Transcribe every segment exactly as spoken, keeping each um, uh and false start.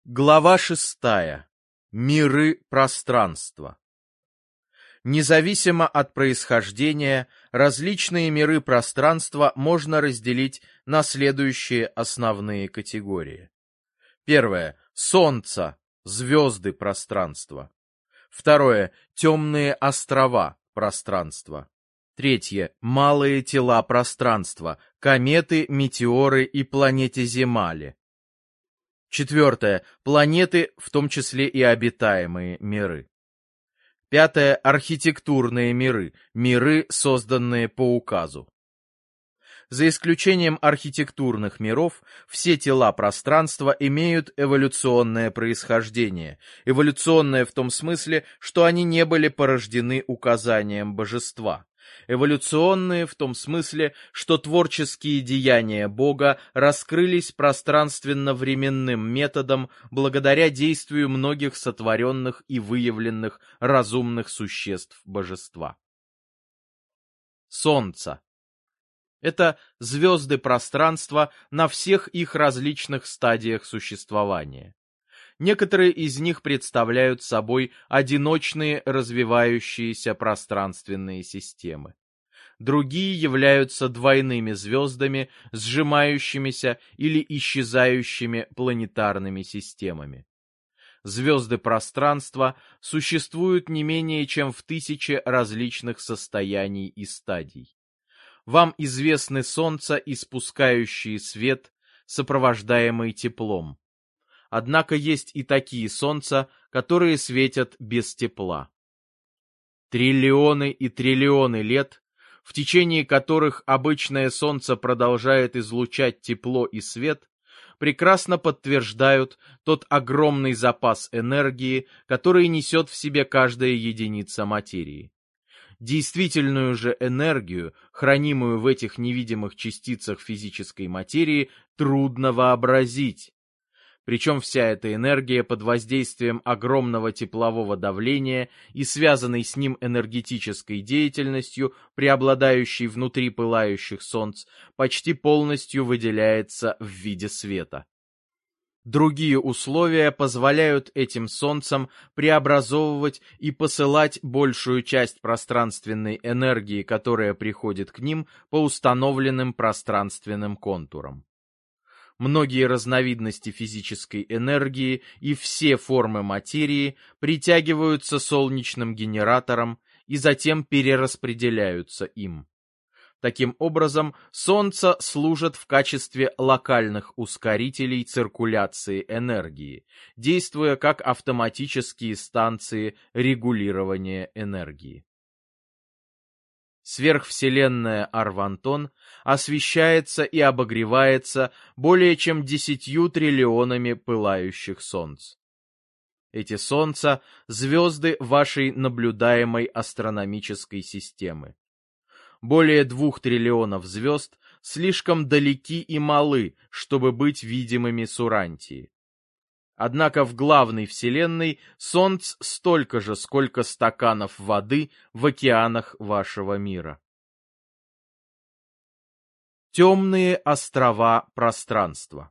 Глава шестая. Миры пространства. Независимо от происхождения, различные миры пространства можно разделить на следующие основные категории. Первое. Солнце, звезды пространства. Второе. Темные острова пространства. Третье. Малые тела пространства, кометы, метеоры и планеты-Земали. Четвертое. Планеты, в том числе и обитаемые миры. Пятое. Архитектурные миры, миры, созданные по указу. За исключением архитектурных миров, все тела пространства имеют эволюционное происхождение. Эволюционное в том смысле, что они не были порождены указанием божества. Эволюционные в том смысле, что творческие деяния Бога раскрылись пространственно-временным методом благодаря действию многих сотворенных и выявленных разумных существ божества. Солнце. Это звезды пространства на всех их различных стадиях существования. Некоторые из них представляют собой одиночные развивающиеся пространственные системы. Другие являются двойными звездами, сжимающимися или исчезающими планетарными системами. Звезды пространства существуют не менее чем в тысяче различных состояний и стадий. Вам известны Солнце, испускающие свет, сопровождаемый теплом. Однако есть и такие солнца, которые светят без тепла. Триллионы и триллионы лет, в течение которых обычное солнце продолжает излучать тепло и свет, прекрасно подтверждают тот огромный запас энергии, который несет в себе каждая единица материи. Действительную же энергию, хранимую в этих невидимых частицах физической материи, трудно вообразить. Причем вся эта энергия под воздействием огромного теплового давления и связанной с ним энергетической деятельностью, преобладающей внутри пылающих солнц, почти полностью выделяется в виде света. Другие условия позволяют этим солнцам преобразовывать и посылать большую часть пространственной энергии, которая приходит к ним по установленным пространственным контурам. Многие разновидности физической энергии и все формы материи притягиваются солнечным генератором и затем перераспределяются им. Таким образом, Солнце служит в качестве локальных ускорителей циркуляции энергии, действуя как автоматические станции регулирования энергии. Сверхвселенная Арвантон освещается и обогревается более чем десятью триллионами пылающих солнц. Эти солнца — звезды вашей наблюдаемой астрономической системы. Более двух триллионов звезд слишком далеки и малы, чтобы быть видимыми с Урантии. Однако в главной Вселенной солнц столько же, сколько стаканов воды в океанах вашего мира. Темные острова пространства.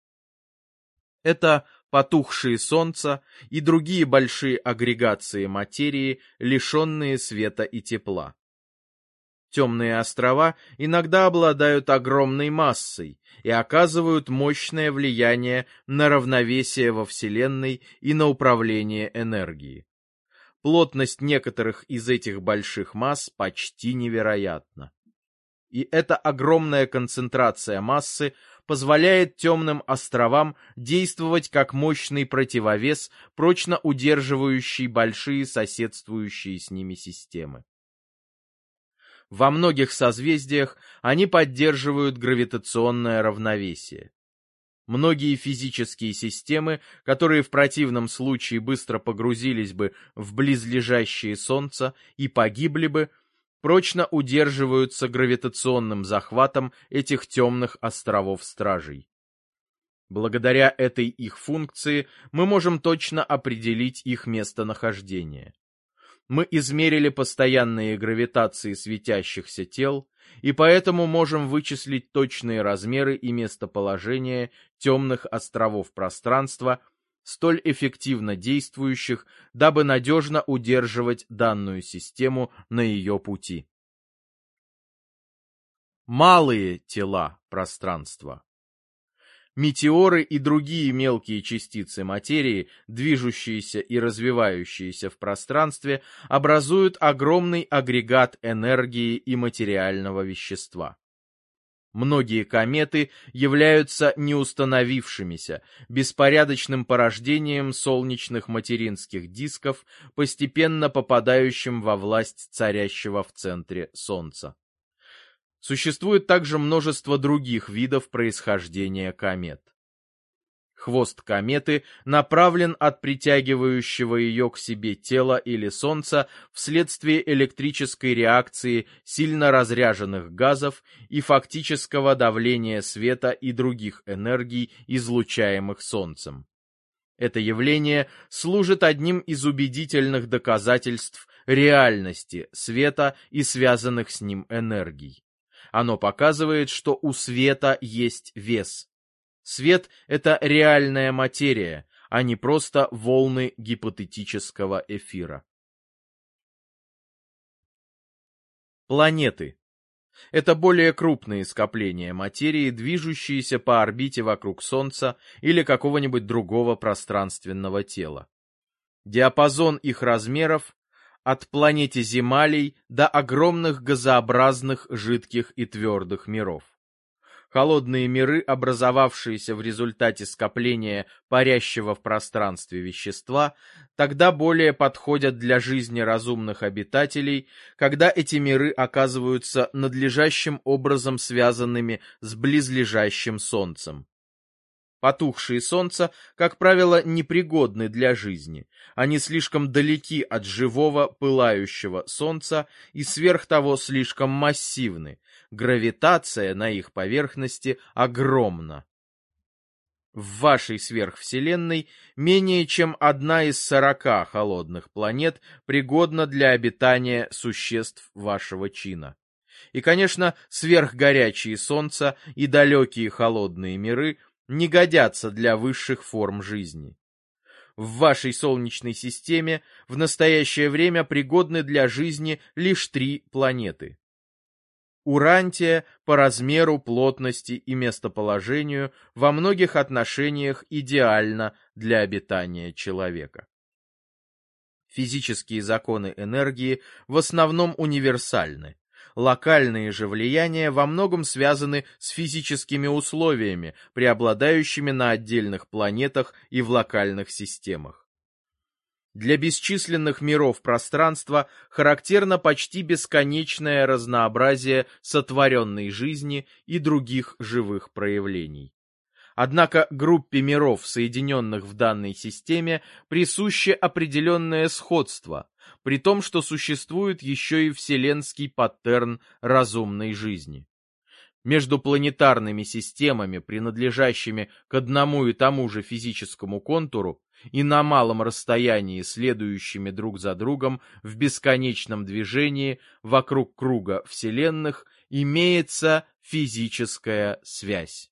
Это потухшие солнца и другие большие агрегации материи, лишенные света и тепла. Темные острова иногда обладают огромной массой и оказывают мощное влияние на равновесие во Вселенной и на управление энергией. Плотность некоторых из этих больших масс почти невероятна. И эта огромная концентрация массы позволяет темным островам действовать как мощный противовес, прочно удерживающий большие соседствующие с ними системы. Во многих созвездиях они поддерживают гравитационное равновесие. Многие физические системы, которые в противном случае быстро погрузились бы в близлежащие Солнца и погибли бы, прочно удерживаются гравитационным захватом этих темных островов-стражей. Благодаря этой их функции мы можем точно определить их местонахождение. Мы измерили постоянные гравитации светящихся тел, и поэтому можем вычислить точные размеры и местоположение темных островов пространства столь эффективно действующих, дабы надежно удерживать данную систему на ее пути. Малые тела пространства. Метеоры и другие мелкие частицы материи, движущиеся и развивающиеся в пространстве, образуют огромный агрегат энергии и материального вещества. Многие кометы являются неустановившимися, беспорядочным порождением солнечных материнских дисков, постепенно попадающим во власть царящего в центре Солнца. Существует также множество других видов происхождения комет. Хвост кометы направлен от притягивающего ее к себе тела или Солнца вследствие электрической реакции сильно разряженных газов и фактического давления света и других энергий, излучаемых Солнцем. Это явление служит одним из убедительных доказательств реальности света и связанных с ним энергий. Оно показывает, что у света есть вес. Свет — это реальная материя, а не просто волны гипотетического эфира. Планеты. Это более крупные скопления материи, движущиеся по орбите вокруг Солнца или какого-нибудь другого пространственного тела. Диапазон их размеров от планетиземалей до огромных газообразных жидких и твердых миров. Холодные миры, образовавшиеся в результате скопления парящего в пространстве вещества, тогда более подходят для жизни разумных обитателей, когда эти миры оказываются надлежащим образом связанными с близлежащим Солнцем. Потухшие Солнца, как правило, непригодны для жизни. Они слишком далеки от живого, пылающего Солнца и сверх того слишком массивны. Гравитация на их поверхности огромна. В вашей сверхвселенной менее чем одна из сорока холодных планет пригодна для обитания существ вашего чина. И, конечно, сверхгорячие Солнца и далекие холодные миры не годятся для высших форм жизни. В вашей Солнечной системе в настоящее время пригодны для жизни лишь три планеты. Урантия по размеру, плотности и местоположению во многих отношениях идеальна для обитания человека. Физические законы энергии в основном универсальны. Локальные же влияния во многом связаны с физическими условиями, преобладающими на отдельных планетах и в локальных системах. Для бесчисленных миров пространства характерно почти бесконечное разнообразие сотворенной жизни и других живых проявлений. Однако группе миров, соединенных в данной системе, присуще определенное сходство, при том, что существует еще и вселенский паттерн разумной жизни. Между планетарными системами, принадлежащими к одному и тому же физическому контуру, и на малом расстоянии следующими друг за другом в бесконечном движении вокруг круга вселенных, имеется физическая связь.